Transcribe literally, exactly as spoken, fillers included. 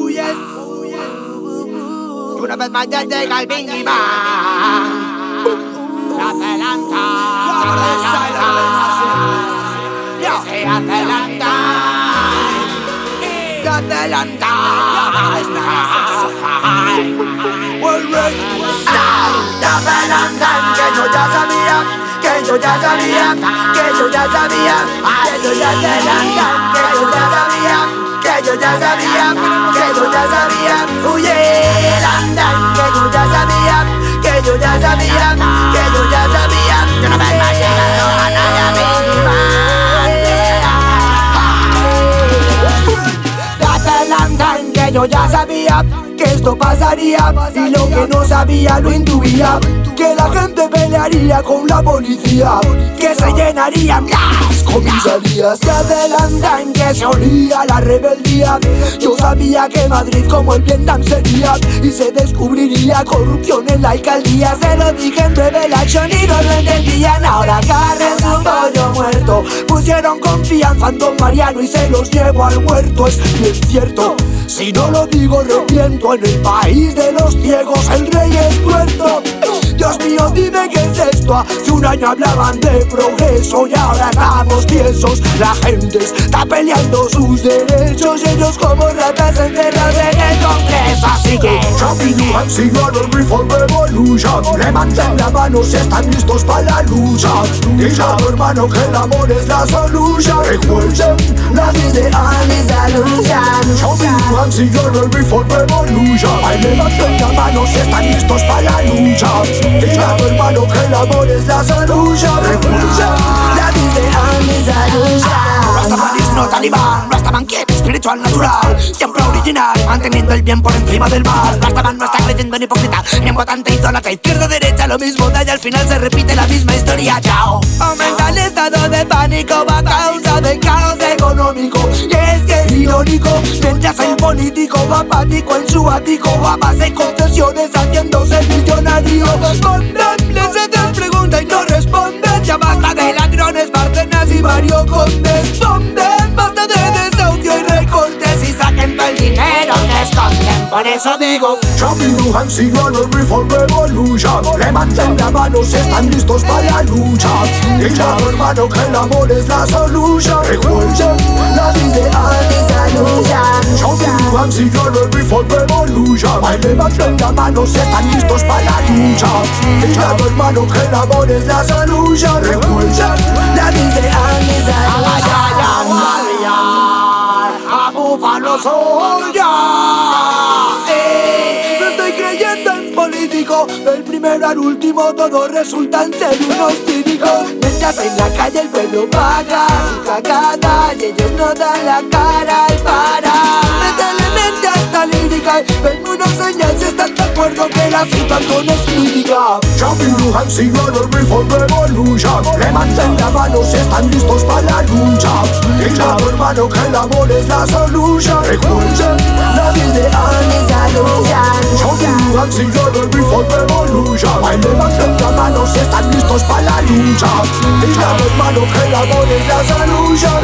Oh yes. Una vez más ya llega el Bingy Man. La adelanta, la adelanta, ya se adelanta, ya adelanta. La adelanta, que yo ya sabía, que yo ya sabía, que yo ya sabía, que yo ya adelanta, que yo ya sabía, que yo ya sabía, que yo ya sabía, huye, andan, que yo ya sabía, que yo ya sabía, que yo ya sabía, yo no me he llegado a nadie a mí, date andan, que yo ya sabía que esto pasaría y lo que no sabía lo intuía, que la gente pelearía con la policía, que se llenarían las comisarías. Se adelantan, que se olía la rebeldía. Yo sabía que Madrid como el Vietnam sería y se descubriría corrupción en la alcaldía. Se lo dije en Revelación y no lo entendían. Ahora carren su pollo muerto. Pusieron confianza en Don Mariano y se los llevo al huerto. Es bien cierto, si no lo digo reviento. En el país de los ciegos el rey es tuerto. Dios mío, dime qué es esto. Hace un año hablaban de progreso y ahora estamos tiesos. La gente está peleando sus derechos y ellos como ratas encerrados en el Congreso. Así que Champions han sido el Reform Revolution. Levanten la mano si están listos para la lucha. Diga tu hermano que el amor es la solución. Recuerden, love is the only solution. Champions han sido el Reform Revolution. Ay, levanten la mano si están listos para la lucha. Diga tu hermano que el amor es la solución. Recuerden, love is the only solution. Rastafarismo talibán, Rastaman quiere espiritual natural, siempre original, manteniendo el bien por encima del mal. Rastaman no está creciendo en hipócrita, ni en votante idólatra. Izquierda, derecha, lo mismo da y al final se repite la misma historia. Chao. Aumenta el estado de pánico a causa del caos económico. Y es que es irónico, mientras el político va apático en su ático, a base de concesiones haciéndose millonario. Contemplen, se te pregunta y no responden. Ya basta de ladrones, Bárcenas y Mario Condes. ¿Dónde? Basta de desahucio y recortes y saquen todo el dinero que esconden. Por eso digo, Champions han sido el Reform Revolution. Levanten la mano si están listos para la lucha. Diga tu hermano que el amor es la solución. Recuerden, love is the only solution. Champions han sido el Reform Revolution. Ay, levanten la mano si están listos para la lucha. Diga tu hermano que el amor es la solución. Recuerden, love is the only solution. A Búfalo Soldier. No estoy creyendo en político, del primero al último todos resultan ser unos cínicos. Mientras en la calle el pueblo paga su cagada y ellos no dan la cara al para. Métele mente a esta lírica y ven una señal si estás de acuerdo que la situación es crítica. Champions han sido el Reform Revolution. Levanten la mano si están listos para la lucha. Diga tu hermano que el amor es la solución. Recuerden, love is the only solution. Champions han sido el Reform Revolution. Ay, levanten la mano si están listos para la lucha. Diga tu hermano que el amor es la solución.